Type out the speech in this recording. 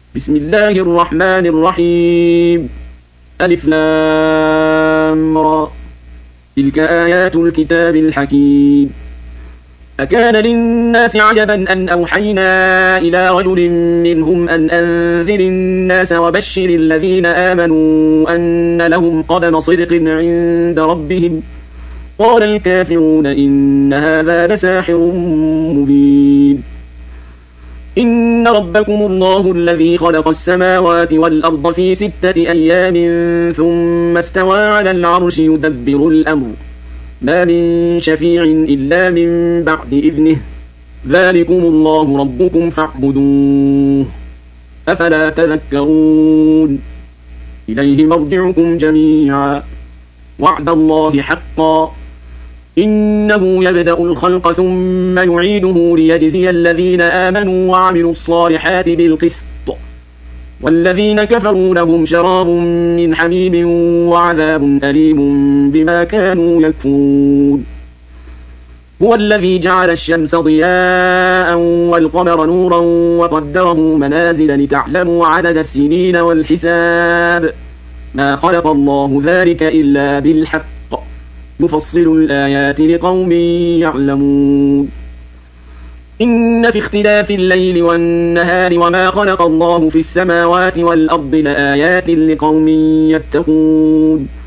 بسم الله الرحمن الرحيم. ألف لام را. تلك آيات الكتاب الحكيم. أكان للناس عجبا أن أوحينا إلى رجل منهم أن أنذر الناس وبشر الذين آمنوا أن لهم قدم صدق عند ربهم. قال الكافرون إن هذا لساحر مبين. إن ربكم الله الذي خلق السماوات والأرض في 6 أيام ثم استوى على العرش يدبر الأمر ما من شفيع إلا من بعد إذنه ذلكم الله ربكم فاعبدوه أفلا تذكرون. إليه مرجعكم جميعا وعد الله حقا إنه يبدأ الخلق ثم يعيده ليجزي الذين آمنوا وعملوا الصالحات بالقسط والذين كفروا لهم شراب من حميم وعذاب أليم بما كانوا يكفرون. هو الذي جعل الشمس ضياء والقمر نورا وقدره منازل لتعلموا عدد السنين والحساب ما خلق الله ذلك إلا بالحق يفصل الآيات لقوم يعلمون. إن في اختلاف الليل والنهار وما خلق الله في السماوات والأرض لآيات لقوم يتقون.